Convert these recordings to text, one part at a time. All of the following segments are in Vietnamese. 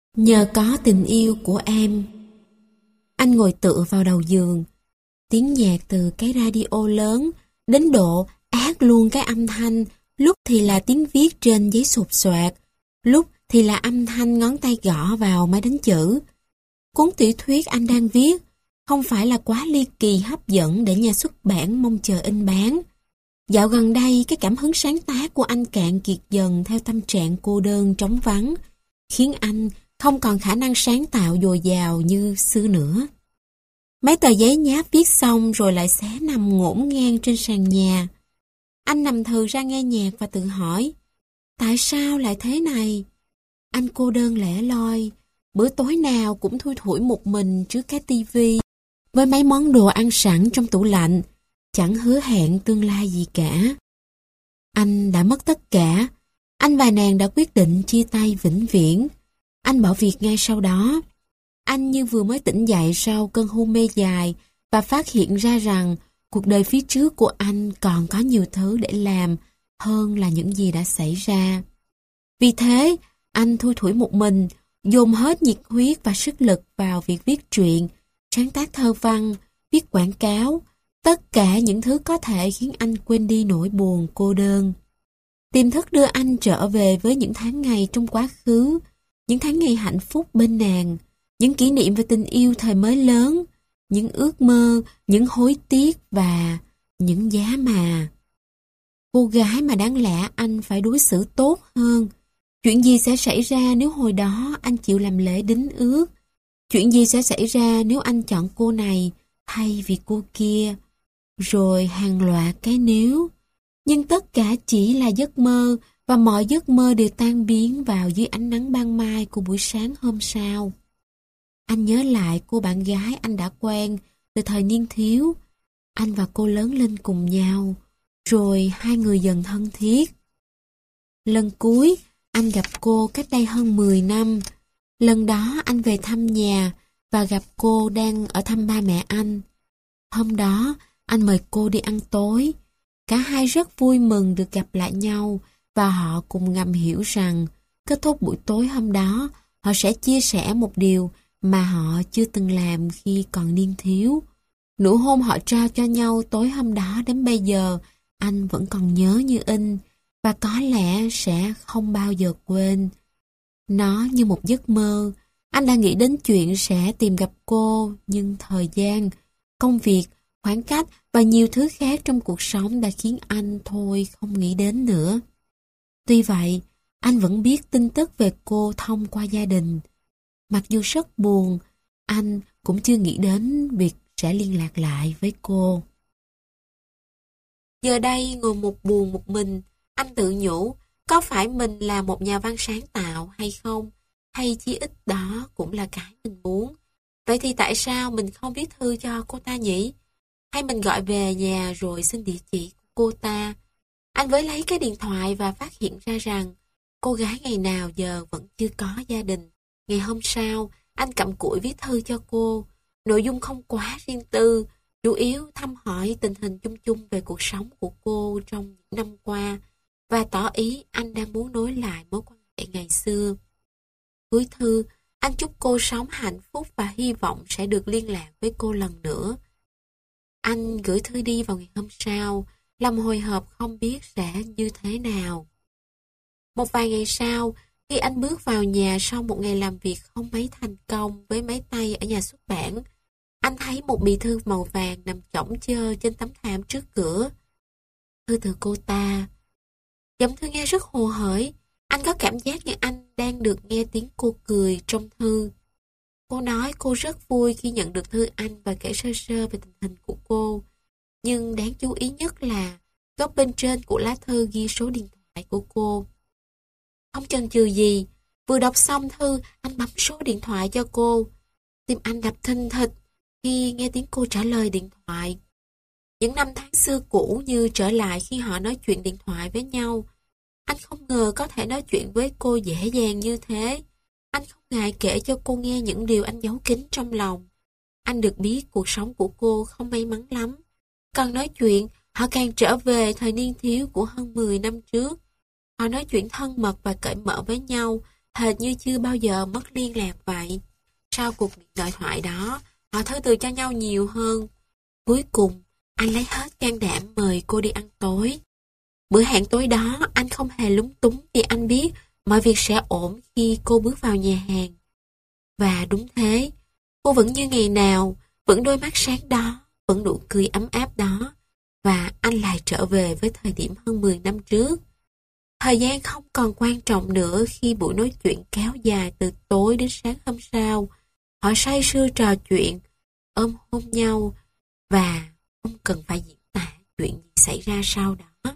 Nhờ có tình yêu của em. Anh ngồi tựa vào đầu giường. Tiếng nhạc từ cái radio lớn đến độ át luôn cái âm thanh. Lúc thì là tiếng viết trên giấy sột soạt, lúc thì là âm thanh ngón tay gõ vào máy đánh chữ. Cuốn tiểu thuyết anh đang viết không phải là quá ly kỳ hấp dẫn để nhà xuất bản mong chờ in bán. Dạo gần đây, cái cảm hứng sáng tác của anh cạn kiệt dần theo tâm trạng cô đơn trống vắng, khiến anh không còn khả năng sáng tạo dồi dào như xưa nữa. Mấy tờ giấy nháp viết xong rồi lại xé nằm ngổn ngang trên sàn nhà. Anh nằm thừ ra nghe nhạc và tự hỏi, tại sao lại thế này? Anh cô đơn lẻ loi, bữa tối nào cũng thui thủi một mình trước cái tivi, với mấy món đồ ăn sẵn trong tủ lạnh, chẳng hứa hẹn tương lai gì cả. Anh đã mất tất cả. Anh và nàng đã quyết định chia tay vĩnh viễn. Anh bỏ việc ngay sau đó. Anh như vừa mới tỉnh dậy sau cơn hôn mê dài và phát hiện ra rằng cuộc đời phía trước của anh còn có nhiều thứ để làm hơn là những gì đã xảy ra. Vì thế, anh thui thủi một mình, dồn hết nhiệt huyết và sức lực vào việc viết truyện, sáng tác thơ văn, viết quảng cáo, tất cả những thứ có thể khiến anh quên đi nỗi buồn cô đơn. Tiềm thức đưa anh trở về với những tháng ngày trong quá khứ, những tháng ngày hạnh phúc bên nàng, những kỷ niệm về tình yêu thời mới lớn, những ước mơ, những hối tiếc và những giá mà. Cô gái mà đáng lẽ anh phải đối xử tốt hơn. Chuyện gì sẽ xảy ra nếu hồi đó anh chịu làm lễ đính ước? Chuyện gì sẽ xảy ra nếu anh chọn cô này thay vì cô kia? Rồi hàng loạt cái nếu. Nhưng tất cả chỉ là giấc mơ và mọi giấc mơ đều tan biến vào dưới ánh nắng ban mai của buổi sáng hôm sau. Anh nhớ lại cô bạn gái anh đã quen từ thời niên thiếu. Anh và cô lớn lên cùng nhau, rồi hai người dần thân thiết. Lần cuối, anh gặp cô cách đây hơn 10 năm. Lần đó anh về thăm nhà và gặp cô đang ở thăm ba mẹ anh. Hôm đó, anh mời cô đi ăn tối. Cả hai rất vui mừng được gặp lại nhau và họ cùng ngầm hiểu rằng kết thúc buổi tối hôm đó, họ sẽ chia sẻ một điều mà họ chưa từng làm khi còn niên thiếu. Nụ hôn họ trao cho nhau tối hôm đó đến bây giờ, anh vẫn còn nhớ như in và có lẽ sẽ không bao giờ quên. Nó như một giấc mơ. Anh đã nghĩ đến chuyện sẽ tìm gặp cô, nhưng thời gian, công việc, khoảng cách và nhiều thứ khác trong cuộc sống đã khiến anh thôi không nghĩ đến nữa. Tuy vậy, anh vẫn biết tin tức về cô thông qua gia đình. Mặc dù rất buồn, anh cũng chưa nghĩ đến việc sẽ liên lạc lại với cô. Giờ đây ngồi một buồn một mình, anh tự nhủ, có phải mình là một nhà văn sáng tạo hay không? Hay chí ít đó cũng là cái mình muốn. Vậy thì tại sao mình không viết thư cho cô ta nhỉ? Hay mình gọi về nhà rồi xin địa chỉ của cô ta? Anh với lấy cái điện thoại và phát hiện ra rằng cô gái ngày nào giờ vẫn chưa có gia đình. Ngày hôm sau, anh cặm cụi viết thư cho cô. Nội dung không quá riêng tư, chủ yếu thăm hỏi tình hình chung chung về cuộc sống của cô trong những năm qua và tỏ ý anh đang muốn nối lại mối quan hệ ngày xưa. Cuối thư, anh chúc cô sống hạnh phúc và hy vọng sẽ được liên lạc với cô lần nữa. Anh gửi thư đi vào ngày hôm sau, lòng hồi hộp không biết sẽ như thế nào. Một vài ngày sau, khi anh bước vào nhà sau một ngày làm việc không mấy thành công với mấy tay ở nhà xuất bản, anh thấy một bì thư màu vàng nằm chõng chơ trên tấm thảm trước cửa. Thư từ cô ta. Giọng thư nghe rất hồ hởi. Anh có cảm giác như anh đang được nghe tiếng cô cười trong thư. Cô nói cô rất vui khi nhận được thư anh và kể sơ sơ về tình hình của cô. Nhưng đáng chú ý nhất là góc bên trên của lá thư ghi số điện thoại của cô. Không chần chừ gì, vừa đọc xong thư, anh bấm số điện thoại cho cô. Tim anh đập thình thịch khi nghe tiếng cô trả lời điện thoại. Những năm tháng xưa cũ như trở lại khi họ nói chuyện điện thoại với nhau. Anh không ngờ có thể nói chuyện với cô dễ dàng như thế. Anh không ngại kể cho cô nghe những điều anh giấu kín trong lòng. Anh được biết cuộc sống của cô không may mắn lắm. Càng nói chuyện, họ càng trở về thời niên thiếu của hơn 10 năm trước. Họ nói chuyện thân mật và cởi mở với nhau, hệt như chưa bao giờ mất liên lạc vậy. Sau cuộc điện thoại đó, họ thư từ cho nhau nhiều hơn. Cuối cùng, anh lấy hết can đảm mời cô đi ăn tối. Bữa hẹn tối đó, anh không hề lúng túng vì anh biết mọi việc sẽ ổn khi cô bước vào nhà hàng. Và đúng thế, cô vẫn như ngày nào, vẫn đôi mắt sáng đó, vẫn nụ cười ấm áp đó. Và anh lại trở về với thời điểm hơn 10 năm trước. Thời gian không còn quan trọng nữa khi buổi nói chuyện kéo dài từ tối đến sáng hôm sau. Họ say sưa trò chuyện, ôm hôn nhau và không cần phải diễn tả chuyện gì xảy ra sau đó.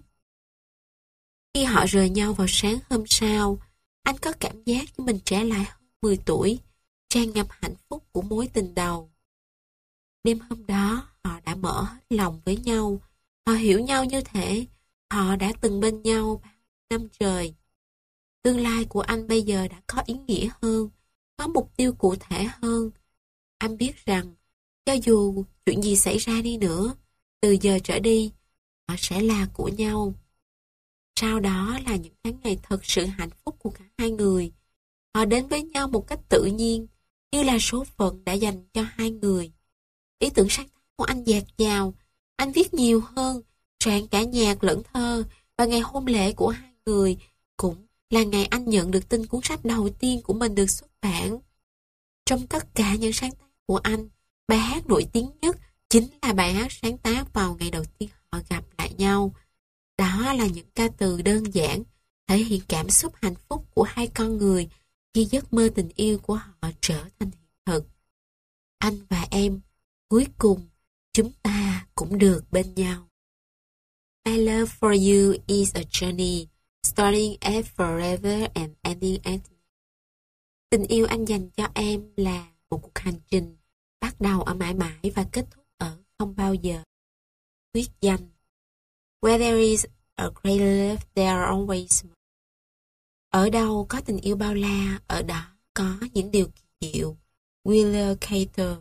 Khi họ rời nhau vào sáng hôm sau, anh có cảm giác như mình trẻ lại hơn 10 tuổi, tràn ngập hạnh phúc của mối tình đầu. Đêm hôm đó, họ đã mở hết lòng với nhau. Họ hiểu nhau như thể họ đã từng bên nhau bao năm trời. Tương lai của anh bây giờ đã có ý nghĩa hơn, có mục tiêu cụ thể hơn. Anh biết rằng, cho dù chuyện gì xảy ra đi nữa, từ giờ trở đi, họ sẽ là của nhau. Sau đó là những tháng ngày thật sự hạnh phúc của cả hai người. Họ đến với nhau một cách tự nhiên, như là số phận đã dành cho hai người. Ý tưởng sáng tác của anh dạt dào, anh viết nhiều hơn, soạn cả nhạc lẫn thơ, và ngày hôn lễ của hai người cũng là ngày anh nhận được tin cuốn sách đầu tiên của mình được xuất bản. Trong tất cả những sáng tác của anh, bài hát nổi tiếng nhất chính là bài hát sáng tác vào ngày đầu tiên họ gặp lại nhau. Đó là những ca từ đơn giản, thể hiện cảm xúc hạnh phúc của hai con người khi giấc mơ tình yêu của họ trở thành hiện thực. Anh và em, cuối cùng, chúng ta cũng được bên nhau. My love for you is a journey, starting at forever and ending at me. Tình yêu anh dành cho em là một cuộc hành trình, bắt đầu ở mãi mãi và kết thúc ở không bao giờ. Quyết danh. Where there is a great love, there are always more. Ở đâu có tình yêu bao la, ở đó có những điều kỳ diệu. Wheeler Carter.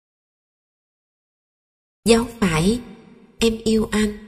Dấu phải, em yêu anh.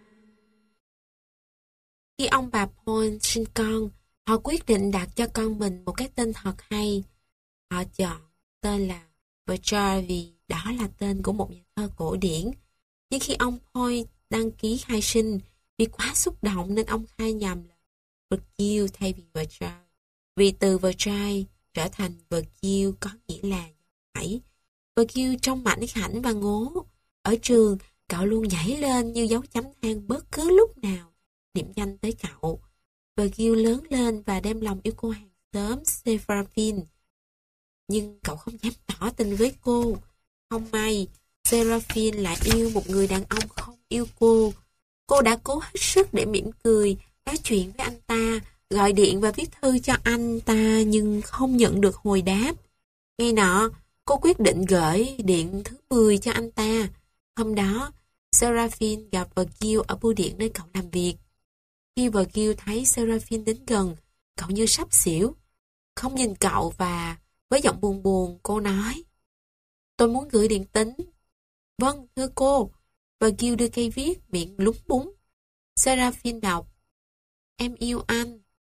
Khi ông bà Paul sinh con, họ quyết định đặt cho con mình một cái tên thật hay. Họ chọn tên là Virgil vì đó là tên của một nhà thơ cổ điển. Nhưng khi ông Paul đăng ký khai sinh, vì quá xúc động nên ông khai nhầm là Virgil thay vì Virgil. Vì từ Virgil trở thành Virgil có nghĩa là dấu phải. Virgil trông mảnh khảnh và ngố. Ở trường, cậu luôn nhảy lên như dấu chấm than bất cứ lúc nào điểm danh tới cậu. Virgil lớn lên và đem lòng yêu cô hàng xóm Seraphine. Nhưng cậu không dám tỏ tình với cô. Không may, Seraphine lại yêu một người đàn ông không yêu cô. Cô đã cố hết sức để mỉm cười, nói chuyện với anh ta, gọi điện và viết thư cho anh ta nhưng không nhận được hồi đáp. Ngày nọ, cô quyết định gửi điện thứ 10 cho anh ta. Hôm đó, Seraphine gặp Virgil ở bưu điện nơi cậu làm việc. Khi Virgil thấy Seraphine đến gần, cậu như sắp xỉu. Không nhìn cậu và với giọng buồn buồn, cô nói: "Tôi muốn gửi điện tín." "Vâng, thưa cô." Virgil đưa cây viết, miệng lúng búng. Seraphine đọc: "Em yêu anh."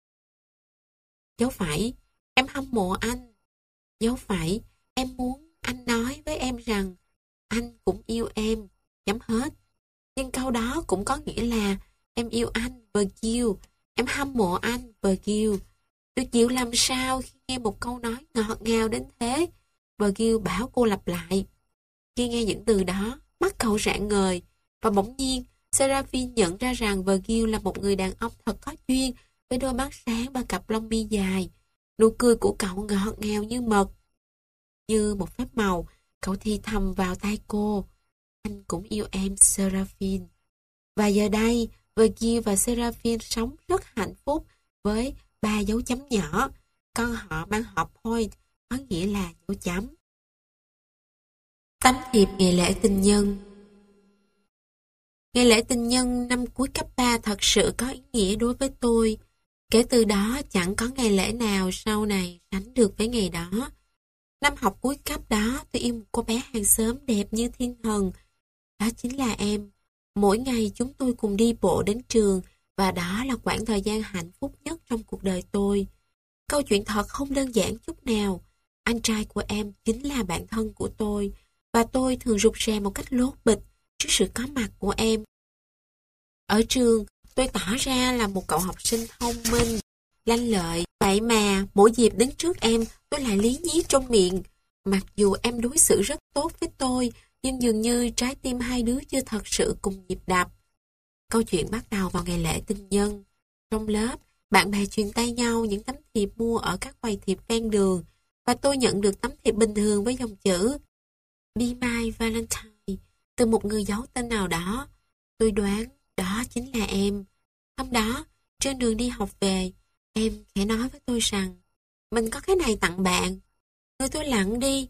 Dấu phẩy: "Em hâm mộ anh." Dấu phẩy: "Em muốn anh nói với em rằng anh cũng yêu em." Chấm hết. Nhưng câu đó cũng có nghĩa là em yêu anh, Virgil. Em hâm mộ anh, Virgil. Tôi chịu làm sao khi nghe một câu nói ngọt ngào đến thế? Virgil bảo cô lặp lại. Khi nghe những từ đó, mắt cậu rạng ngời. Và bỗng nhiên, Seraphine nhận ra rằng Virgil là một người đàn ông thật có duyên, với đôi mắt sáng và cặp lông mi dài. Nụ cười của cậu ngọt ngào như mật. Như một phép màu, cậu thì thầm vào tai cô: "Anh cũng yêu em, Seraphine." Và giờ đây, Virgil và Seraphine sống rất hạnh phúc với 3 dấu chấm nhỏ. Con họ mang họ Point, có nghĩa là dấu chấm. Tấm thiệp ngày lễ tình nhân. Ngày lễ tình nhân năm cuối cấp 3 thật sự có ý nghĩa đối với tôi. Kể từ đó chẳng có ngày lễ nào sau này sánh được với ngày đó. Năm học cuối cấp đó, tôi yêu một cô bé hàng xóm đẹp như thiên thần. Đó chính là em. Mỗi ngày chúng tôi cùng đi bộ đến trường và đó là quãng thời gian hạnh phúc nhất trong cuộc đời tôi. Câu chuyện thật không đơn giản chút nào. Anh trai của em chính là bạn thân của tôi, và tôi thường rụt rè một cách lố bịch trước sự có mặt của em. Ở trường, tôi tỏ ra là một cậu học sinh thông minh, lanh lợi. Vậy mà, mỗi dịp đứng trước em, tôi lại lý nhí trong miệng. Mặc dù em đối xử rất tốt với tôi, nhưng dường như trái tim hai đứa chưa thật sự cùng nhịp đập. Câu chuyện bắt đầu vào ngày lễ tình nhân. Trong lớp, bạn bè truyền tay nhau những tấm thiệp mua ở các quầy thiệp ven đường, và tôi nhận được tấm thiệp bình thường với dòng chữ Be My Valentine từ một người giấu tên nào đó. Tôi đoán đó chính là em. Hôm đó, trên đường đi học về, em khẽ nói với tôi rằng mình có cái này tặng bạn. Người tôi lặng đi.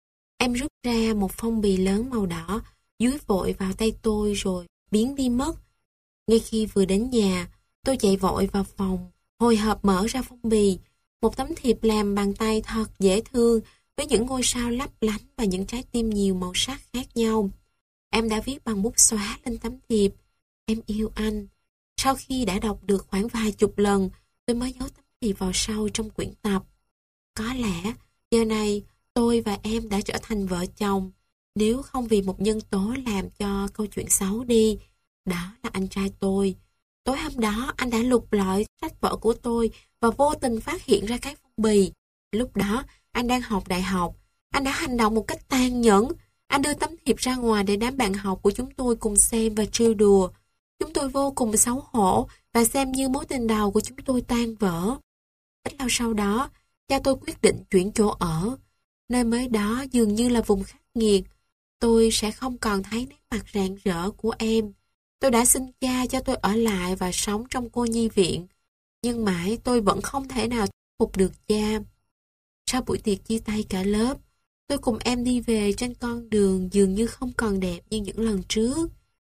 Em rút ra một phong bì lớn màu đỏ, dúi vội vào tay tôi rồi biến đi mất. Ngay khi vừa đến nhà, tôi chạy vội vào phòng, hồi hộp mở ra phong bì. Một tấm thiệp làm bằng tay thật dễ thương, với những ngôi sao lấp lánh và những trái tim nhiều màu sắc khác nhau. Em đã viết bằng bút xóa lên tấm thiệp: em yêu anh. Sau khi đã đọc được khoảng vài chục lần, tôi mới giấu tấm thiệp vào sau trong quyển tập. Có lẽ, giờ này, tôi và em đã trở thành vợ chồng, nếu không vì một nhân tố làm cho câu chuyện xấu đi. Đó là anh trai tôi. Tối hôm đó, anh đã lục lọi sách vở của tôi và vô tình phát hiện ra cái phong bì. Lúc đó, anh đang học đại học. Anh đã hành động một cách tàn nhẫn. Anh đưa tấm thiệp ra ngoài để đám bạn học của chúng tôi cùng xem và trêu đùa. Chúng tôi vô cùng xấu hổ và xem như mối tình đầu của chúng tôi tan vỡ. Ít lâu sau đó, cha tôi quyết định chuyển chỗ ở. Nơi mới đó dường như là vùng khắc nghiệt. Tôi sẽ không còn thấy nét mặt rạng rỡ của em. Tôi đã xin cha cho tôi ở lại và sống trong cô nhi viện. Nhưng mãi tôi vẫn không thể nào thuyết phục được cha. Sau buổi tiệc chia tay cả lớp, tôi cùng em đi về trên con đường dường như không còn đẹp như những lần trước.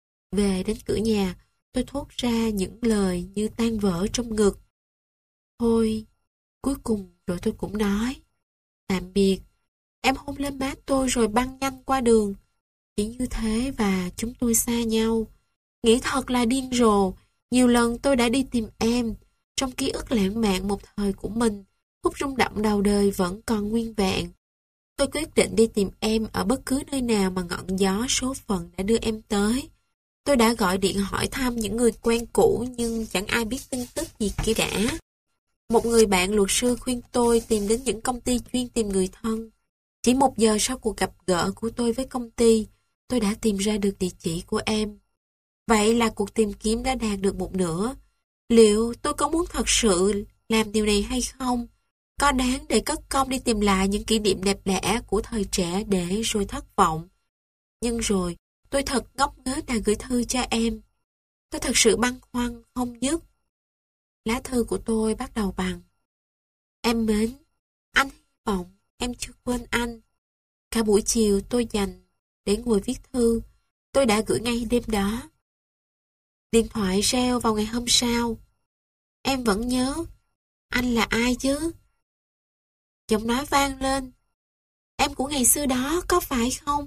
Về đến cửa nhà, tôi thốt ra những lời như tan vỡ trong ngực. Thôi, cuối cùng rồi tôi cũng nói tạm biệt. Em hôn lên má tôi rồi băng nhanh qua đường. Chỉ như thế và chúng tôi xa nhau. Nghĩ thật là điên rồ. Nhiều lần tôi đã đi tìm em. Trong ký ức lãng mạn một thời của mình, khúc rung động đầu đời vẫn còn nguyên vẹn. Tôi quyết định đi tìm em ở bất cứ nơi nào mà ngọn gió số phận đã đưa em tới. Tôi đã gọi điện hỏi thăm những người quen cũ nhưng chẳng ai biết tin tức gì kia đã. Một người bạn luật sư khuyên tôi tìm đến những công ty chuyên tìm người thân. Chỉ 1 giờ sau cuộc gặp gỡ của tôi với công ty, tôi đã tìm ra được địa chỉ của em. Vậy là cuộc tìm kiếm đã đạt được một nửa. Liệu tôi có muốn thật sự làm điều này hay không? Có đáng để cất công đi tìm lại những kỷ niệm đẹp đẽ của thời trẻ để rồi thất vọng? Nhưng rồi, tôi thật ngốc nghếch đã gửi thư cho em. Tôi thật sự băn khoăn không dứt. Lá thư của tôi bắt đầu bằng: em mến, anh hy vọng em chưa quên anh. Cả buổi chiều tôi dành để ngồi viết thư. Tôi đã gửi ngay đêm đó. Điện thoại reo vào ngày hôm sau. Em vẫn nhớ. Anh là ai chứ? Giọng nói vang lên. Em của ngày xưa đó có phải không?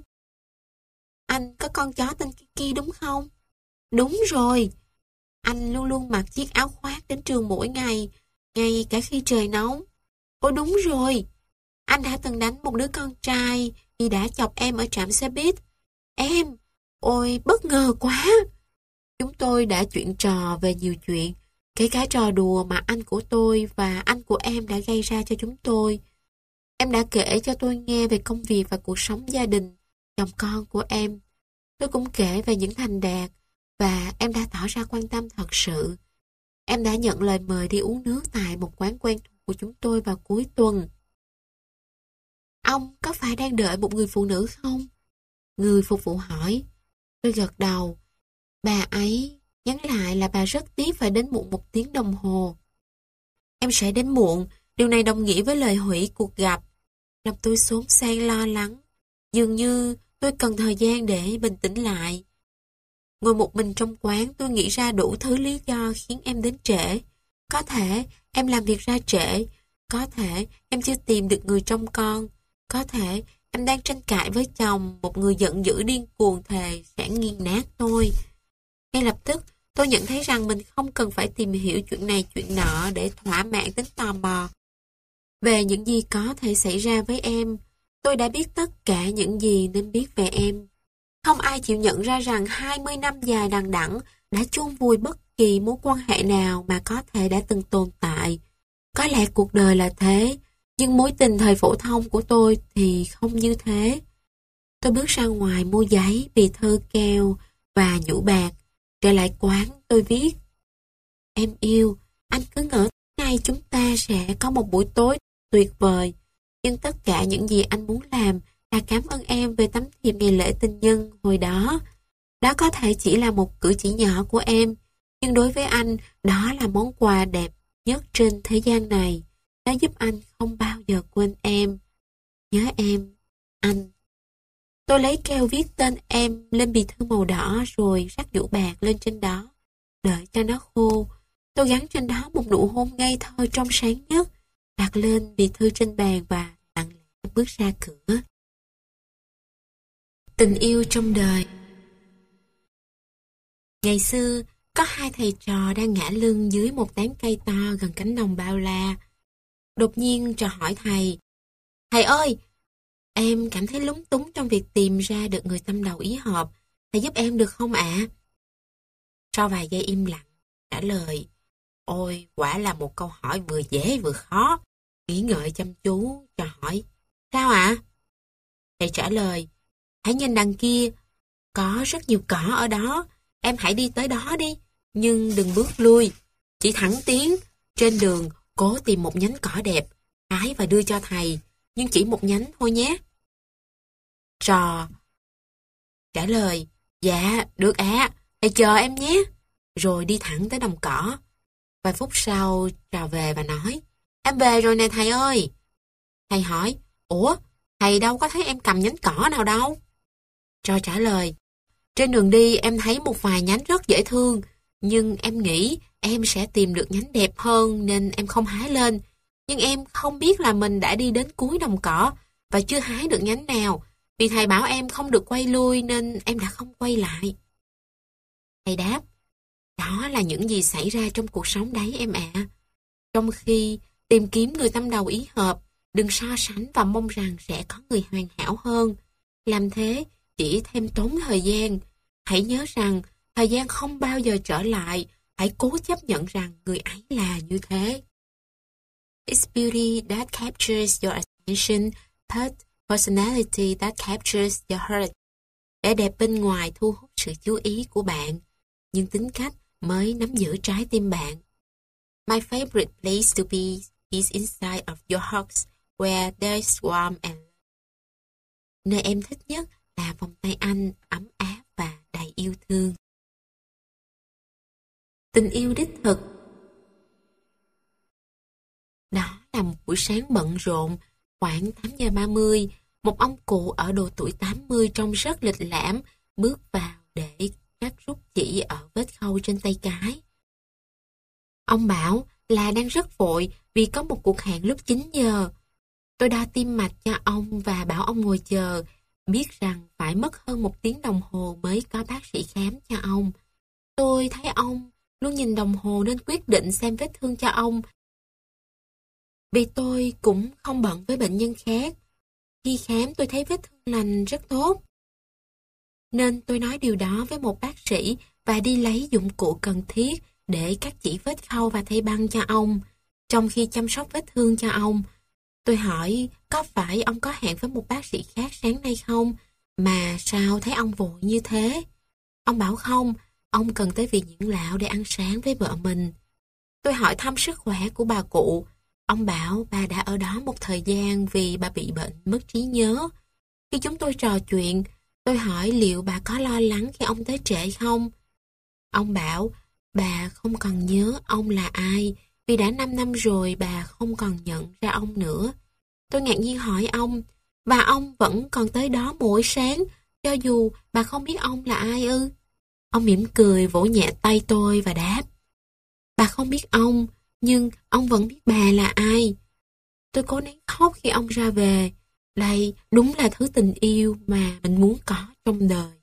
Anh có con chó tên Kiki đúng không? Đúng rồi. Anh luôn luôn mặc chiếc áo khoác đến trường mỗi ngày, ngay cả khi trời nóng. Ôi đúng rồi. Anh đã từng đánh một đứa con trai vì đã chọc em ở trạm xe buýt. Em, ôi bất ngờ quá. Chúng tôi đã chuyện trò về nhiều chuyện, kể cả trò đùa mà anh của tôi và anh của em đã gây ra cho chúng tôi. Em đã kể cho tôi nghe về công việc và cuộc sống gia đình, chồng con của em. Tôi cũng kể về những thành đạt và em đã tỏ ra quan tâm thật sự. Em đã nhận lời mời đi uống nước tại một quán quen thuộc của chúng tôi vào cuối tuần. Ông có phải đang đợi một người phụ nữ không? Người phục vụ hỏi. Tôi gật đầu. Bà ấy nhắn lại là bà rất tiếc phải đến muộn 1 tiếng đồng hồ. Em sẽ đến muộn, điều này đồng nghĩa với lời hủy cuộc gặp. Lòng tôi xốn sang lo lắng. Dường như tôi cần thời gian để bình tĩnh lại. Ngồi một mình trong quán, tôi nghĩ ra đủ thứ lý do khiến em đến trễ. Có thể em làm việc ra trễ. Có thể em chưa tìm được người trông con. Có thể em đang tranh cãi với chồng, một người giận dữ điên cuồng thề sẽ nghiền nát tôi. Ngay lập tức, tôi nhận thấy rằng mình không cần phải tìm hiểu chuyện này chuyện nọ để thỏa mãn tính tò mò. về những gì có thể xảy ra với em. Tôi đã biết tất cả những gì nên biết về em. Không ai chịu nhận ra rằng 20 năm dài đằng đẵng đã chôn vùi bất kỳ mối quan hệ nào mà có thể đã từng tồn tại. Có lẽ cuộc đời là thế, nhưng mối tình thời phổ thông của tôi thì không như thế. Tôi bước ra ngoài mua giấy, bì thư keo và nhũ bạc. Trở lại quán, tôi viết: Em yêu, anh cứ ngỡ nay chúng ta sẽ có một buổi tối tuyệt vời. Nhưng tất cả những gì anh muốn làm là cảm ơn em về tấm thiệp ngày lễ tình nhân hồi đó. Đó có thể chỉ là một cử chỉ nhỏ của em, nhưng đối với anh, đó là món quà đẹp nhất trên thế gian này. Nó giúp anh không bao giờ quên em. Nhớ em, anh. Tôi lấy keo viết tên em lên bì thư màu đỏ rồi rắc nhũ bạc lên trên đó. Đợi cho nó khô, tôi gắn trên đó một nụ hôn ngây thơ trong sáng nhất, đặt lên bì thư trên bàn và lặng lẽ bước ra cửa. Tình yêu trong đời. Ngày xưa, có hai thầy trò đang ngả lưng dưới một tán cây to gần cánh đồng bao la. Đột nhiên trò hỏi thầy: Thầy ơi, em cảm thấy lúng túng trong việc tìm ra được người tâm đầu ý hợp. Thầy giúp em được không ạ? Sau vài giây im lặng, trả lời: Ôi, quả là một câu hỏi vừa dễ vừa khó. Nghĩ ngợi chăm chú, trò hỏi: Sao ạ? Thầy trả lời: Hãy nhìn đằng kia, có rất nhiều cỏ ở đó. Em hãy đi tới đó đi, nhưng đừng bước lui. Chỉ thẳng tiến. Trên đường, cố tìm một nhánh cỏ đẹp, hái và đưa cho thầy, nhưng chỉ một nhánh thôi nhé. Trò trả lời: Dạ, được ạ, thầy chờ em nhé. Rồi đi thẳng tới đồng cỏ. Vài phút sau, Trò về và nói: Em về rồi nè thầy ơi. Thầy hỏi: Ủa, thầy đâu có thấy em cầm nhánh cỏ nào đâu? Trò trả lời: Trên đường đi em thấy một vài nhánh rất dễ thương, nhưng em nghĩ em sẽ tìm được nhánh đẹp hơn nên em không hái lên. Nhưng em không biết là mình đã đi đến cuối đồng cỏ và chưa hái được nhánh nào. Vì thầy bảo em không được quay lui nên em đã không quay lại. Thầy đáp: Đó là những gì xảy ra trong cuộc sống đấy em ạ. Trong khi tìm kiếm người tâm đầu ý hợp, đừng so sánh và mong rằng sẽ có người hoàn hảo hơn. Làm thế chỉ thêm tốn thời gian. Hãy nhớ rằng thời gian không bao giờ trở lại. Hãy cố chấp nhận rằng người ấy là như thế. It's beauty that captures your attention, but personality that captures your heart. Vẻ đẹp bên ngoài thu hút sự chú ý của bạn, nhưng tính cách mới nắm giữ trái tim bạn. My favorite place to be is inside of your heart, where there's warmth and love. Nơi em thích nhất là vòng tay anh, ấm áp và đầy yêu thương. Tình yêu đích thực. Đó là một buổi sáng bận rộn, khoảng 8:30, một ông cụ ở độ tuổi 80 trông rất lịch lãm bước vào để cắt rút chỉ ở vết khâu trên tay cái. Ông bảo là đang rất vội vì có một cuộc hẹn lúc 9 giờ. Tôi đo tim mạch cho ông và bảo ông ngồi chờ, biết rằng phải mất hơn 1 tiếng đồng hồ mới có bác sĩ khám cho ông. Tôi thấy ông luôn nhìn đồng hồ nên quyết định xem vết thương cho ông. Vì tôi cũng không bận với bệnh nhân khác. Khi khám tôi thấy vết thương lành rất tốt. Nên tôi nói điều đó với một bác sĩ và đi lấy dụng cụ cần thiết để cắt chỉ vết khâu và thay băng cho ông. Trong khi chăm sóc vết thương cho ông, tôi hỏi có phải ông có hẹn với một bác sĩ khác sáng nay không? Mà sao thấy ông vội như thế? Ông bảo không, ông cần tới Viện Dưỡng Lão để ăn sáng với vợ mình. Tôi hỏi thăm sức khỏe của bà cụ. Ông bảo bà đã ở đó một thời gian vì bà bị bệnh mất trí nhớ. Khi chúng tôi trò chuyện, tôi hỏi liệu bà có lo lắng khi ông tới trễ không? Ông bảo bà không còn nhớ ông là ai vì đã 5 năm rồi bà không còn nhận ra ông nữa. Tôi ngạc nhiên hỏi ông, và ông vẫn còn tới đó mỗi sáng cho dù bà không biết ông là ai ư? Ông mỉm cười vỗ nhẹ tay tôi và đáp, bà không biết ông, nhưng ông vẫn biết bà là ai. Tôi cố nén khóc khi ông ra về. Đây đúng là thứ tình yêu mà mình muốn có trong đời.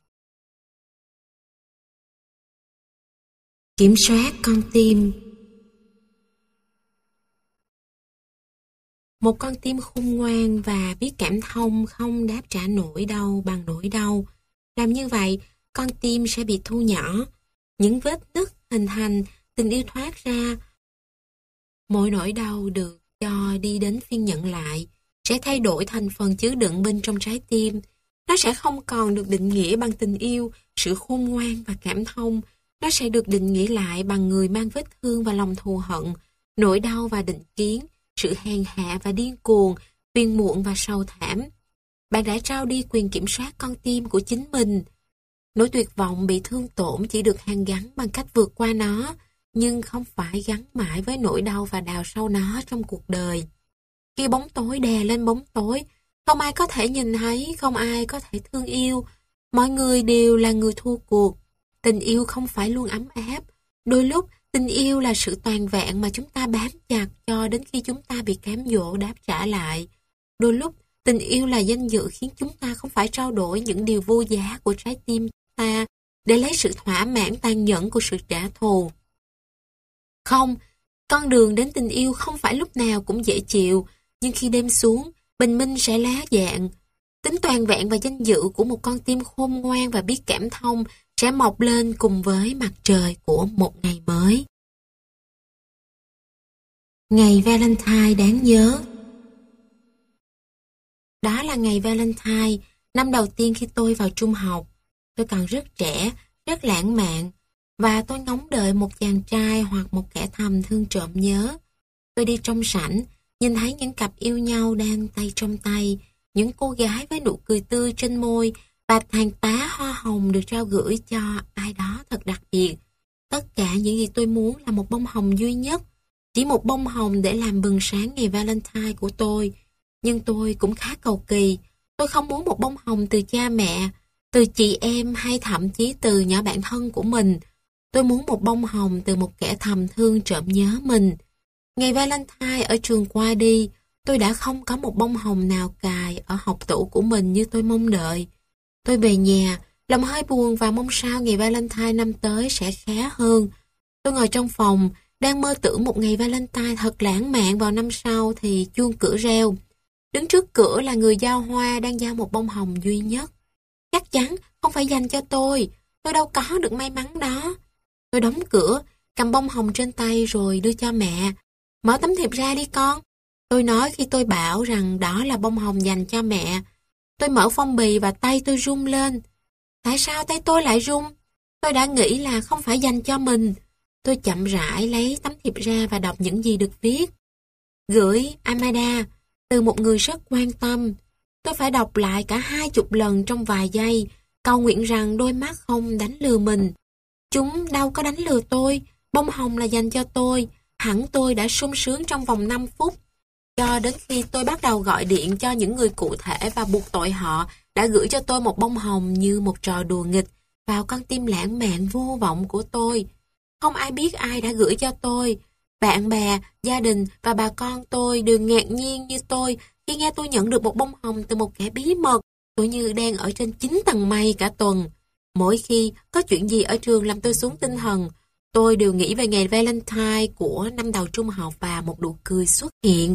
Kiểm soát con tim. Một con tim khôn ngoan và biết cảm thông không đáp trả nỗi đau bằng nỗi đau. Làm như vậy, con tim sẽ bị thu nhỏ. Những vết nứt hình thành, tình yêu thoát ra. Mỗi nỗi đau được cho đi đến phiên nhận lại, sẽ thay đổi thành phần chứa đựng bên trong trái tim. Nó sẽ không còn được định nghĩa bằng tình yêu, sự khôn ngoan và cảm thông. Nó sẽ được định nghĩa lại bằng người mang vết thương và lòng thù hận, nỗi đau và định kiến, sự hèn hạ và điên cuồng, phiền muộn và sầu thảm. Bạn đã trao đi quyền kiểm soát con tim của chính mình. Nỗi tuyệt vọng bị thương tổn chỉ được hàn gắn bằng cách vượt qua nó, nhưng không phải gắn mãi với nỗi đau và đào sâu nó trong cuộc đời. Khi bóng tối đè lên bóng tối, không ai có thể nhìn thấy, không ai có thể thương yêu. Mọi người đều là người thua cuộc. Tình yêu không phải luôn ấm áp. Đôi lúc, tình yêu là sự toàn vẹn mà chúng ta bám chặt cho đến khi chúng ta bị cám dỗ đáp trả lại. Đôi lúc, tình yêu là danh dự khiến chúng ta không phải trao đổi những điều vô giá của trái tim ta để lấy sự thỏa mãn tàn nhẫn của sự trả thù. Không, con đường đến tình yêu không phải lúc nào cũng dễ chịu, nhưng khi đêm xuống, bình minh sẽ lá dạng. Tính toàn vẹn và danh dự của một con tim khôn ngoan và biết cảm thông sẽ mọc lên cùng với mặt trời của một ngày mới. Ngày Valentine đáng nhớ. Đó là ngày Valentine, năm đầu tiên khi tôi vào trung học. Tôi còn rất trẻ, rất lãng mạn, và tôi ngóng đợi một chàng trai hoặc một kẻ thầm thương trộm nhớ. Tôi đi trong sảnh, nhìn thấy những cặp yêu nhau đang tay trong tay, những cô gái với nụ cười tươi trên môi và hàng tá hoa hồng được trao gửi cho ai đó thật đặc biệt. Tất cả những gì tôi muốn là một bông hồng duy nhất, chỉ một bông hồng để làm bừng sáng ngày Valentine của tôi. Nhưng tôi cũng khá cầu kỳ. Tôi không muốn một bông hồng từ cha mẹ, từ chị em hay thậm chí từ nhỏ bạn thân của mình. Tôi muốn một bông hồng từ một kẻ thầm thương trộm nhớ mình. Ngày Valentine ở trường qua đi, tôi đã không có một bông hồng nào cài ở hộc tủ của mình như tôi mong đợi. Tôi về nhà, lòng hơi buồn và mong sao ngày Valentine năm tới sẽ khá hơn. Tôi ngồi trong phòng, đang mơ tưởng một ngày Valentine thật lãng mạn vào năm sau thì chuông cửa reo. Đứng trước cửa là người giao hoa đang giao một bông hồng duy nhất. Chắc chắn không phải dành cho tôi đâu có được may mắn đó. Tôi đóng cửa, cầm bông hồng trên tay rồi đưa cho mẹ. Mở tấm thiệp ra đi con. Tôi nói khi tôi bảo rằng đó là bông hồng dành cho mẹ. Tôi mở phong bì và tay tôi run lên. Tại sao tay tôi lại run? Tôi đã nghĩ là không phải dành cho mình. Tôi chậm rãi lấy tấm thiệp ra và đọc những gì được viết. Gửi Amada, từ một người rất quan tâm. Tôi phải đọc lại cả 20 lần trong vài giây, cầu nguyện rằng đôi mắt không đánh lừa mình. Chúng đâu có đánh lừa tôi, bông hồng là dành cho tôi. Hẳn tôi đã sung sướng trong vòng 5 phút. Cho đến khi tôi bắt đầu gọi điện cho những người cụ thể và buộc tội họ đã gửi cho tôi một bông hồng như một trò đùa nghịch vào con tim lãng mạn vô vọng của tôi. Không ai biết ai đã gửi cho tôi. Bạn bè, gia đình và bà con tôi đều ngạc nhiên như tôi khi nghe tôi nhận được một bông hồng từ một kẻ bí mật. Tôi như đang ở trên 9 tầng mây cả tuần. Mỗi khi có chuyện gì ở trường làm tôi xuống tinh thần, tôi đều nghĩ về ngày Valentine của năm đầu trung học và một nụ cười xuất hiện.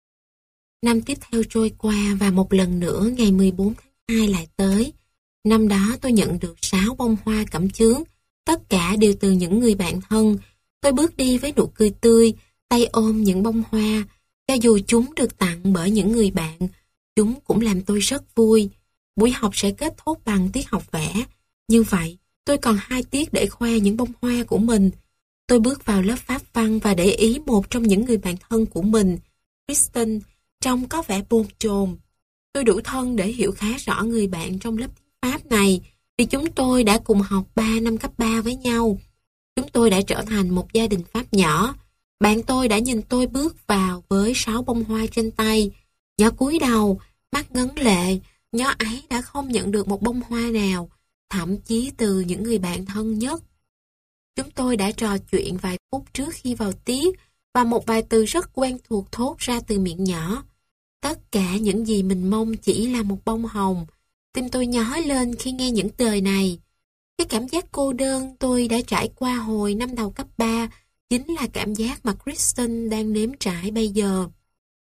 Năm tiếp theo trôi qua và một lần nữa ngày 14 tháng 2 lại tới. Năm đó tôi nhận được 6 bông hoa cẩm chướng, tất cả đều từ những người bạn thân. Tôi bước đi với nụ cười tươi, tay ôm những bông hoa. Cho dù chúng được tặng bởi những người bạn, chúng cũng làm tôi rất vui. Buổi học sẽ kết thúc bằng tiết học vẽ. Như vậy, tôi còn 2 tiết để khoe những bông hoa của mình. Tôi bước vào lớp Pháp văn và để ý một trong những người bạn thân của mình, Kristen, trông có vẻ bồn chồn. Tôi đủ thân để hiểu khá rõ người bạn trong lớp tiếng Pháp này, vì chúng tôi đã cùng học 3 năm cấp 3 với nhau. Chúng tôi đã trở thành một gia đình Pháp nhỏ. Bạn tôi đã nhìn tôi bước vào với 6 bông hoa trên tay. Nhỏ cúi đầu, mắt ngấn lệ, nhỏ ấy đã không nhận được một bông hoa nào, thậm chí từ những người bạn thân nhất. Chúng tôi đã trò chuyện vài phút trước khi vào tiết, và một vài từ rất quen thuộc thốt ra từ miệng nhỏ. Tất cả những gì mình mong chỉ là một bông hồng. Tim tôi nhói lên khi nghe những lời này. Cái cảm giác cô đơn tôi đã trải qua hồi năm đầu cấp 3 chính là cảm giác mà Kristen đang nếm trải bây giờ.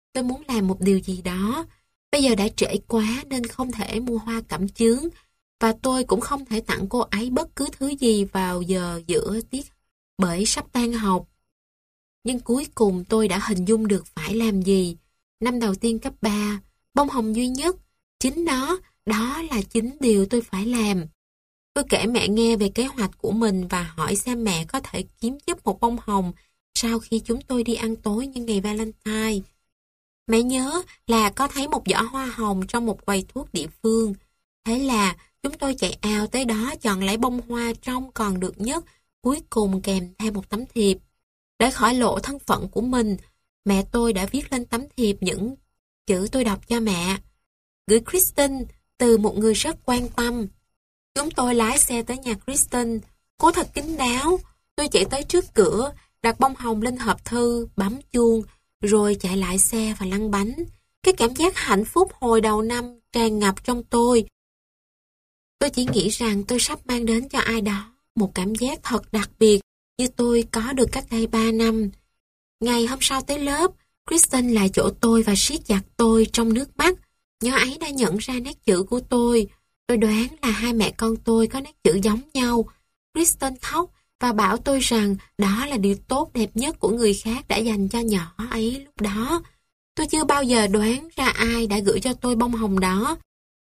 Tôi muốn làm một điều gì đó. Bây giờ đã trễ quá nên không thể mua hoa cẩm chướng, và tôi cũng không thể tặng cô ấy bất cứ thứ gì vào giờ giữa tiết bởi sắp tan học. Nhưng cuối cùng tôi đã hình dung được phải làm gì. Năm đầu tiên cấp 3, bông hồng duy nhất, chính nó, đó là chính điều tôi phải làm. Tôi kể mẹ nghe về kế hoạch của mình và hỏi xem mẹ có thể kiếm giúp một bông hồng sau khi chúng tôi đi ăn tối nhân ngày Valentine. Mẹ nhớ là có thấy một giỏ hoa hồng trong một quầy thuốc địa phương. Thế là chúng tôi chạy ào tới đó chọn lấy bông hoa trông còn được nhất, cuối cùng kèm theo một tấm thiệp. Để khỏi lộ thân phận của mình, mẹ tôi đã viết lên tấm thiệp những chữ tôi đọc cho mẹ. Gửi Kristen từ một người rất quan tâm. Chúng tôi lái xe tới nhà Kristen. Cô thật kín đáo. Tôi chạy tới trước cửa, đặt bông hồng lên hộp thư, bấm chuông, rồi chạy lại xe và lăn bánh. Cái cảm giác hạnh phúc hồi đầu năm tràn ngập trong tôi. Tôi chỉ nghĩ rằng tôi sắp mang đến cho ai đó một cảm giác thật đặc biệt như tôi có được cách đây 3 năm. Ngày hôm sau tới lớp, Kristen lại chỗ tôi và siết chặt tôi trong nước mắt. Nhớ ấy đã nhận ra nét chữ của tôi. Tôi đoán là hai mẹ con tôi có nét chữ giống nhau. Kristen khóc và bảo tôi rằng đó là điều tốt đẹp nhất của người khác đã dành cho nhỏ ấy lúc đó. Tôi chưa bao giờ đoán ra ai đã gửi cho tôi bông hồng đó.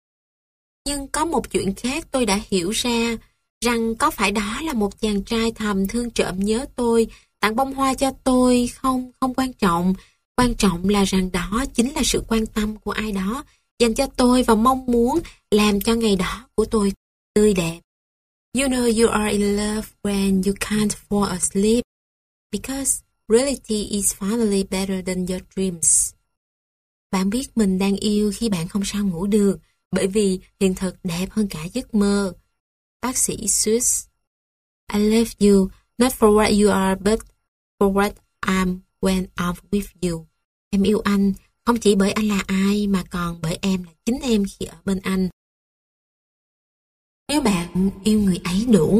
Nhưng có một chuyện khác tôi đã hiểu ra, rằng có phải đó là một chàng trai thầm thương trộm nhớ tôi, tặng bông hoa cho tôi không quan trọng. Quan trọng là rằng đó chính là sự quan tâm của ai đó dành cho tôi và mong muốn làm cho ngày đó của tôi tươi đẹp. You know you are in love when you can't fall asleep, because reality is finally better than your dreams. Bạn biết mình đang yêu khi bạn không sao ngủ được, bởi vì hiện thực đẹp hơn cả giấc mơ. Bác sĩ Seuss. I love you, not for what you are, but for what I'm when I'm with you. Em yêu anh, không chỉ bởi anh là ai, mà còn bởi em là chính em khi ở bên anh. Nếu bạn yêu người ấy đủ.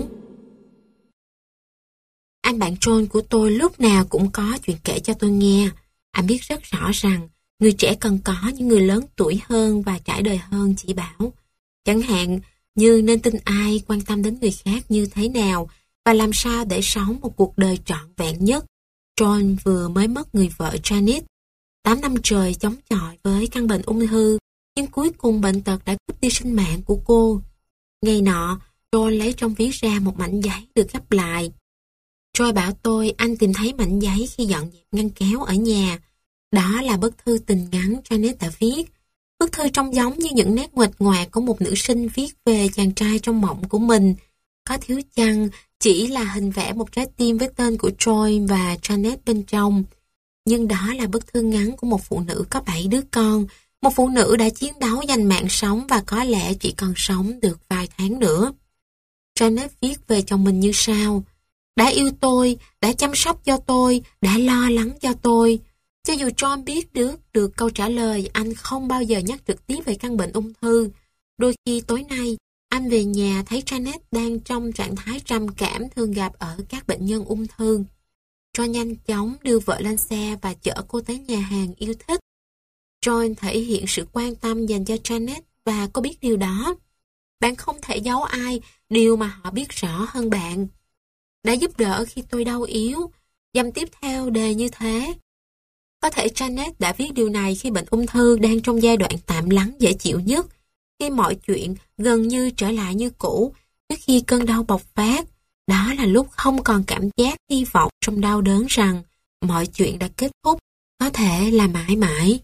Anh bạn John của tôi lúc nào cũng có chuyện kể cho tôi nghe. Anh biết rất rõ rằng người trẻ cần có những người lớn tuổi hơn và trải đời hơn chỉ bảo. Chẳng hạn như nên tin ai, quan tâm đến người khác như thế nào và làm sao để sống một cuộc đời trọn vẹn nhất. John vừa mới mất người vợ Janet. 8 năm trời chống chọi với căn bệnh ung thư, nhưng cuối cùng bệnh tật đã cướp đi sinh mạng của cô. Ngày nọ, John lấy trong ví ra một mảnh giấy được gấp lại. Joy bảo tôi anh tìm thấy mảnh giấy khi dọn dẹp ngăn kéo ở nhà. Đó là bức thư tình ngắn Janet đã viết. Bức thư trông giống như những nét nguệch ngoạc của một nữ sinh viết về chàng trai trong mộng của mình. Có thiếu chăng chỉ là hình vẽ một trái tim với tên của Joy và Janet bên trong. Nhưng đó là bức thư ngắn của một phụ nữ có 7 đứa con, một phụ nữ đã chiến đấu giành mạng sống và có lẽ chỉ còn sống được vài tháng nữa. Janet viết về chồng mình như sau: đã yêu tôi, đã chăm sóc cho tôi, đã lo lắng cho tôi. Cho dù John biết được câu trả lời, anh không bao giờ nhắc trực tiếp về căn bệnh ung thư. Đôi khi tối nay, anh về nhà thấy Janet đang trong trạng thái trầm cảm thường gặp ở các bệnh nhân ung thư. John nhanh chóng đưa vợ lên xe và chở cô tới nhà hàng yêu thích. John thể hiện sự quan tâm dành cho Janet và cô biết điều đó. Bạn không thể giấu ai điều mà họ biết rõ hơn bạn. Đã giúp đỡ khi tôi đau yếu. Dăm tiếp theo đề như thế. Có thể Janet đã viết điều này khi bệnh ung thư đang trong giai đoạn tạm lắng dễ chịu nhất, khi mọi chuyện gần như trở lại như cũ, trước khi cơn đau bộc phát. Đó là lúc không còn cảm giác hy vọng trong đau đớn rằng mọi chuyện đã kết thúc, có thể là mãi mãi.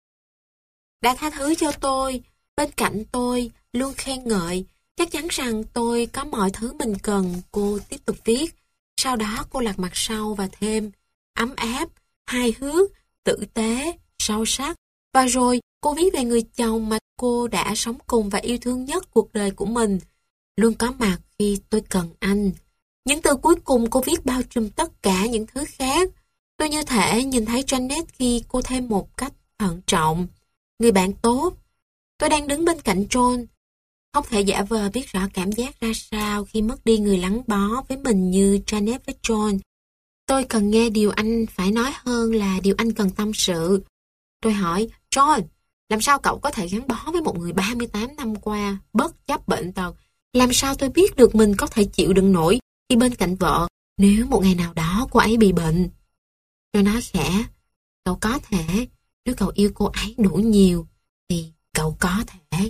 Đã tha thứ cho tôi, bên cạnh tôi, luôn khen ngợi, chắc chắn rằng tôi có mọi thứ mình cần, cô tiếp tục viết. Sau đó cô lật mặt sau và thêm, ấm áp, hài hước, tử tế, sâu sắc. Và rồi cô viết về người chồng mà cô đã sống cùng và yêu thương nhất cuộc đời của mình, luôn có mặt khi tôi cần anh. Những từ cuối cùng cô viết bao trùm tất cả những thứ khác. Tôi như thể nhìn thấy Janet khi cô thêm một cách thận trọng. Người bạn tốt. Tôi đang đứng bên cạnh John. Không thể giả vờ biết rõ cảm giác ra sao khi mất đi người gắn bó với mình như Janet với John. Tôi cần nghe điều anh phải nói hơn là điều anh cần tâm sự. Tôi hỏi, John, làm sao cậu có thể gắn bó với một người 38 năm qua, bất chấp bệnh tật? Làm sao tôi biết được mình có thể chịu đựng nổi khi bên cạnh vợ nếu một ngày nào đó cô ấy bị bệnh? Tôi nói khẽ, cậu có thể, nếu cậu yêu cô ấy đủ nhiều, thì cậu có thể.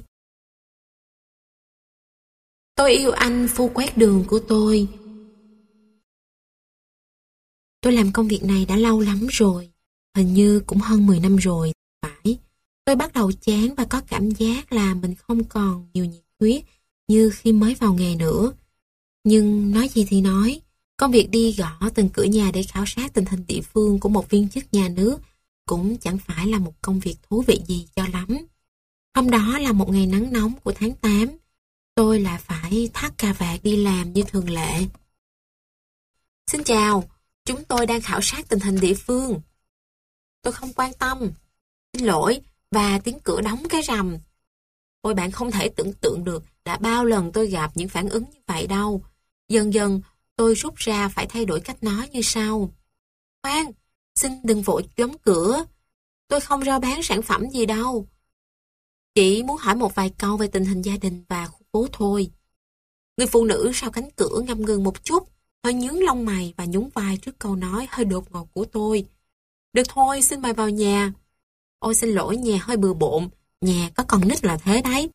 Tôi yêu anh phu quét đường của tôi. Tôi làm công việc này đã lâu lắm rồi, hình như cũng hơn 10 năm rồi, phải. Tôi bắt đầu chán và có cảm giác là mình không còn nhiều nhiệt huyết như khi mới vào nghề nữa. Nhưng nói gì thì nói, công việc đi gõ từng cửa nhà để khảo sát tình hình địa phương của một viên chức nhà nước cũng chẳng phải là một công việc thú vị gì cho lắm. Hôm đó là một ngày nắng nóng của tháng 8, tôi lại phải thắt cà vạt đi làm như thường lệ. Xin chào, chúng tôi đang khảo sát tình hình địa phương. Tôi không quan tâm. Xin lỗi, và tiếng cửa đóng cái rầm. Ôi, bạn không thể tưởng tượng được đã bao lần tôi gặp những phản ứng như vậy đâu. Dần dần, tôi rút ra phải thay đổi cách nói như sau. Khoan, xin đừng vội đóng cửa. Tôi không rao bán sản phẩm gì đâu. Chỉ muốn hỏi một vài câu về tình hình gia đình và khu phố thôi. Người phụ nữ sau cánh cửa ngập ngừng một chút, hơi nhướng lông mày và nhún vai trước câu nói hơi đột ngột của tôi. Được thôi, xin mời vào nhà. Ôi xin lỗi, nhà hơi bừa bộn, nhà có con nít là thế đấy.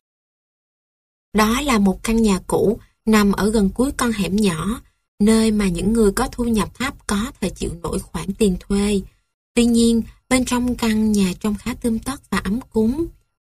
Đó là một căn nhà cũ nằm ở gần cuối con hẻm nhỏ, nơi mà những người có thu nhập thấp có thể chịu nổi khoản tiền thuê. Tuy nhiên, bên trong căn nhà trông khá tươm tất và ấm cúng.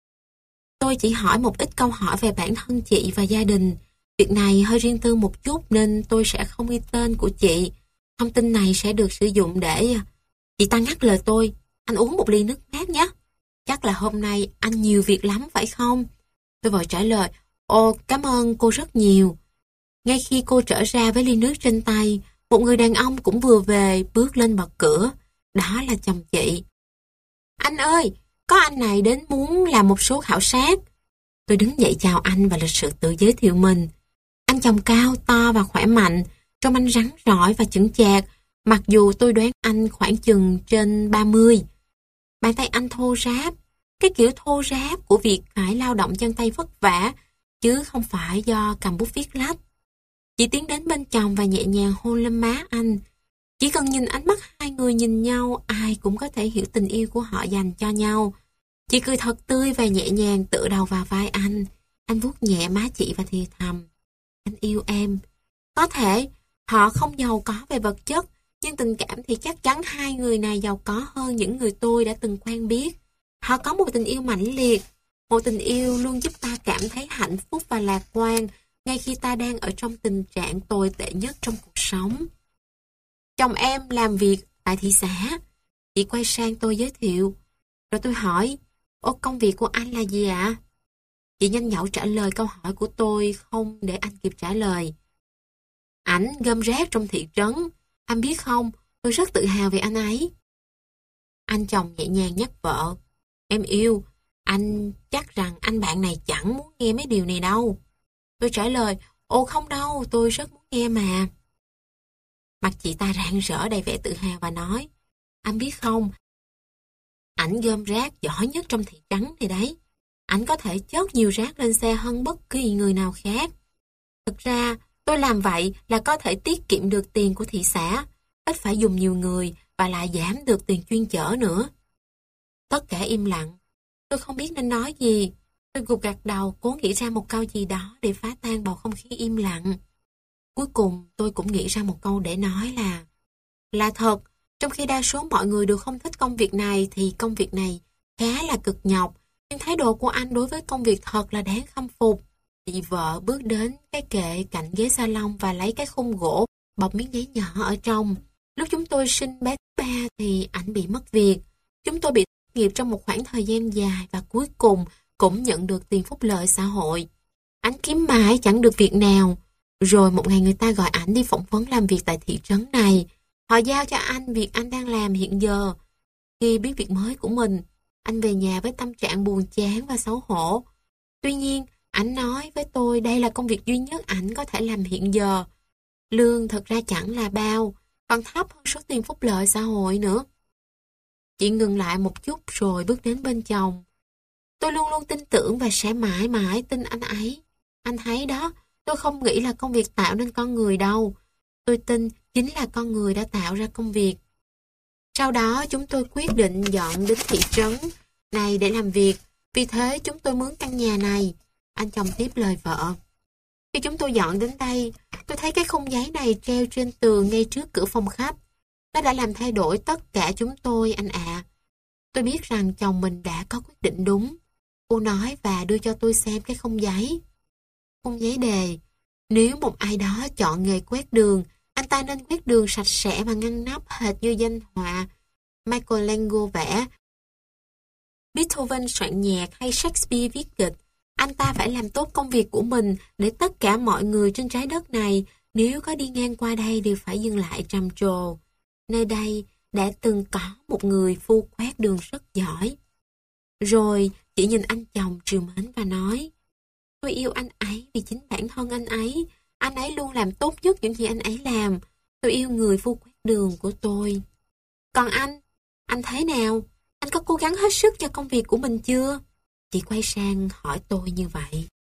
Tôi chỉ hỏi một ít câu hỏi về bản thân chị và gia đình. Việc này hơi riêng tư một chút nên tôi sẽ không ghi tên của chị. Thông tin này sẽ được sử dụng để... Chị ta ngắt lời tôi. Anh uống một ly nước mát nhé. Chắc là hôm nay anh nhiều việc lắm phải không? Tôi vội trả lời. Ồ, cảm ơn cô rất nhiều. Ngay khi cô trở ra với ly nước trên tay, một người đàn ông cũng vừa về bước lên bật cửa. Đó là chồng chị. Anh ơi, có anh này đến muốn làm một số khảo sát. Tôi đứng dậy chào anh và lịch sự tự giới thiệu mình. Anh chồng cao, to và khỏe mạnh, trông anh rắn rỏi và chững chạc, mặc dù tôi đoán anh khoảng chừng trên 30. Bàn tay anh thô ráp, cái kiểu thô ráp của việc phải lao động chân tay vất vả, chứ không phải do cầm bút viết lách. Chị tiến đến bên chồng và nhẹ nhàng hôn lên má anh. Chỉ cần nhìn ánh mắt hai người nhìn nhau, ai cũng có thể hiểu tình yêu của họ dành cho nhau. Chị cười thật tươi và nhẹ nhàng tựa đầu vào vai anh. Anh vuốt nhẹ má chị và thì thầm. Anh yêu em. Có thể họ không giàu có về vật chất, nhưng tình cảm thì chắc chắn hai người này giàu có hơn những người tôi đã từng quen biết. Họ có một tình yêu mãnh liệt, một tình yêu luôn giúp ta cảm thấy hạnh phúc và lạc quan, ngay khi ta đang ở trong tình trạng tồi tệ nhất trong cuộc sống. Chồng em làm việc tại thị xã. Chị quay sang tôi giới thiệu. Rồi tôi hỏi, ô, công việc của anh là gì ạ? Chị nhanh nhảu trả lời câu hỏi của tôi không để anh kịp trả lời. Ảnh gom rác trong thị trấn. Anh biết không, tôi rất tự hào về anh ấy. Anh chồng nhẹ nhàng nhắc vợ. Em yêu, anh chắc rằng anh bạn này chẳng muốn nghe mấy điều này đâu. Tôi trả lời, ồ không đâu, tôi rất muốn nghe mà. Mặt chị ta rạng rỡ đầy vẻ tự hào và nói, anh biết không, ảnh gom rác giỏi nhất trong thị trấn này đấy. Ảnh có thể chất nhiều rác lên xe hơn bất kỳ người nào khác. Thực ra, tôi làm vậy là có thể tiết kiệm được tiền của thị xã, ít phải dùng nhiều người và lại giảm được tiền chuyên chở nữa. Tất cả im lặng. Tôi không biết nên nói gì. Tôi gục gặt đầu cố nghĩ ra một câu gì đó để phá tan bầu không khí im lặng. Cuối cùng tôi cũng nghĩ ra một câu để nói là thật, trong khi đa số mọi người đều không thích công việc này thì công việc này khá là cực nhọc, nhưng thái độ của anh đối với công việc thật là đáng khâm phục. Chị vợ bước đến cái kệ cạnh ghế salon và lấy cái khung gỗ bọc miếng giấy nhỏ ở trong. Lúc chúng tôi sinh bé thứ 3 thì ảnh bị mất việc. Chúng tôi bị thất nghiệp trong một khoảng thời gian dài và cuối cùng cũng nhận được tiền phúc lợi xã hội. Ảnh kiếm mãi chẳng được việc nào. Rồi một ngày người ta gọi ảnh đi phỏng vấn làm việc tại thị trấn này. Họ giao cho anh việc anh đang làm hiện giờ. Khi biết việc mới của mình, anh về nhà với tâm trạng buồn chán và xấu hổ. Tuy nhiên, ảnh nói với tôi đây là công việc duy nhất ảnh có thể làm hiện giờ. Lương thật ra chẳng là bao, còn thấp hơn số tiền phúc lợi xã hội nữa. Chị ngừng lại một chút rồi bước đến bên chồng. Tôi luôn luôn tin tưởng và sẽ mãi mãi tin anh ấy. Anh thấy đó, tôi không nghĩ là công việc tạo nên con người đâu. Tôi tin chính là con người đã tạo ra công việc. Sau đó chúng tôi quyết định dọn đến thị trấn này để làm việc. Vì thế chúng tôi mướn căn nhà này. Anh chồng tiếp lời vợ. Khi chúng tôi dọn đến đây, tôi thấy cái khung giấy này treo trên tường ngay trước cửa phòng khách. Nó đã làm thay đổi tất cả chúng tôi, anh ạ. Tôi biết rằng chồng mình đã có quyết định đúng. Cô nói và đưa cho tôi xem cái khung giấy. Khung giấy đề, nếu một ai đó chọn nghề quét đường, anh ta nên quét đường sạch sẽ và ngăn nắp hệt như danh họa Michelangelo vẽ. Beethoven soạn nhạc hay Shakespeare viết kịch. Anh ta phải làm tốt công việc của mình để tất cả mọi người trên trái đất này, nếu có đi ngang qua đây đều phải dừng lại trầm trồ. Nơi đây đã từng có một người phu quét đường rất giỏi. Rồi chị nhìn anh chồng trìu mến và nói, tôi yêu anh ấy vì chính bản thân anh ấy luôn làm tốt nhất những gì anh ấy làm. Tôi yêu người phu quét đường của tôi. Còn anh thấy nào? Anh có cố gắng hết sức cho công việc của mình chưa? Chị quay sang hỏi tôi như vậy.